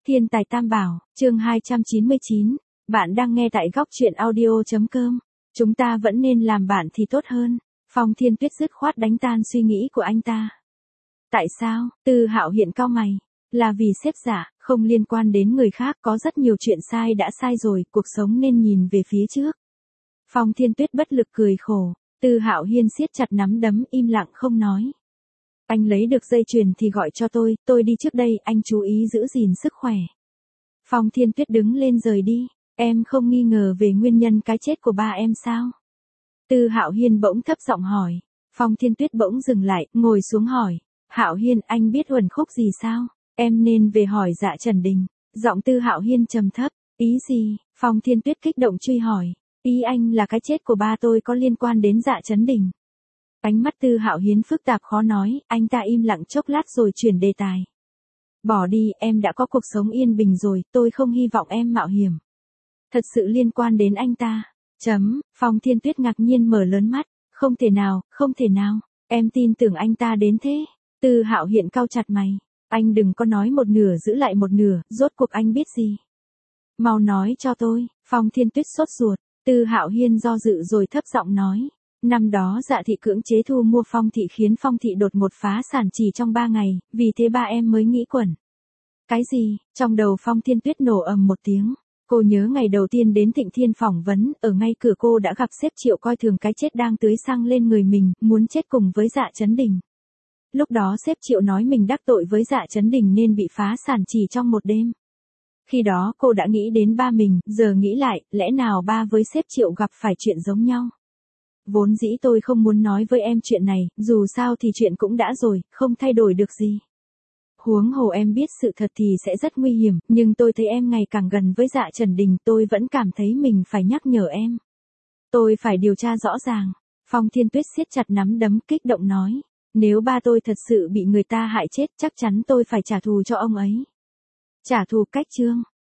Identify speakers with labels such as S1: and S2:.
S1: Thiên tài tam bảo, chương 299. Bạn đang nghe tại góc truyện audio.com. Chúng ta vẫn nên làm bạn thì tốt hơn. Phong Thiên Tuyết dứt khoát đánh tan suy nghĩ của anh ta. Tại sao? Tư Hạo Hiên cau mày. Là vì sếp giả, không liên quan đến người khác, có rất nhiều chuyện sai đã sai rồi, cuộc sống nên nhìn về phía trước. Phong Thiên Tuyết bất lực cười khổ. Tư Hạo Hiên siết chặt nắm đấm, im lặng không nói. Anh lấy được dây chuyền thì gọi cho tôi đi trước đây, anh chú ý giữ gìn sức khỏe. Phong Thiên Tuyết đứng lên rời đi. Em không nghi ngờ về nguyên nhân cái chết của ba em sao? Tư Hạo Hiên bỗng thấp giọng hỏi. Phong Thiên Tuyết bỗng dừng lại, ngồi xuống hỏi. Hạo Hiên, anh biết Uẩn Khúc gì sao? Em nên về hỏi Dạ Trần Đình. Giọng Tư Hạo Hiên trầm thấp. Ý gì? Phong Thiên Tuyết kích động truy hỏi. Ý anh là cái chết của ba tôi có liên quan đến Dạ Trấn Đình. Ánh mắt Tư Hạo Hiên phức tạp khó nói, anh ta im lặng chốc lát rồi chuyển đề tài. Bỏ đi, em đã có cuộc sống yên bình rồi, tôi không hy vọng em mạo hiểm. Thật sự liên quan đến anh ta. Phong Thiên Tuyết ngạc nhiên mở lớn mắt. Không thể nào, em tin tưởng anh ta đến thế. Tư Hạo Hiên cau chặt mày. Anh đừng có nói một nửa giữ lại một nửa, rốt cuộc anh biết gì? Mau nói cho tôi. Phong Thiên Tuyết sốt ruột. Tư Hạo Hiên do dự rồi thấp giọng nói. Năm đó Dạ thị cưỡng chế thu mua Phong thị khiến Phong thị đột ngột phá sản chỉ trong 3 ngày, vì thế ba em mới nghĩ quẩn. Cái gì? Trong đầu Phong Thiên Tuyết nổ ầm một tiếng. Cô nhớ ngày đầu tiên đến Thịnh Thiên phỏng vấn, ở ngay cửa cô đã gặp sếp Triệu coi thường cái chết đang tưới xăng lên người mình, muốn chết cùng với Dạ Trấn Đình. Lúc đó sếp Triệu nói mình đắc tội với Dạ Trấn Đình nên bị phá sản chỉ trong một đêm. Khi đó cô đã nghĩ đến ba mình, giờ nghĩ lại, lẽ nào ba với sếp Triệu gặp phải chuyện giống nhau? Vốn dĩ tôi không muốn nói với em chuyện này, dù sao thì chuyện cũng đã rồi, không thay đổi được gì. Huống hồ em biết sự thật thì sẽ rất nguy hiểm, nhưng tôi thấy em ngày càng gần với Dạ Trần Đình, tôi vẫn cảm thấy mình phải nhắc nhở em. Tôi phải điều tra rõ ràng. Phong Thiên Tuyết siết chặt nắm đấm kích động nói. Nếu ba tôi thật sự bị người ta hại chết, chắc chắn tôi phải trả thù cho ông ấy. Trả thù cách chương.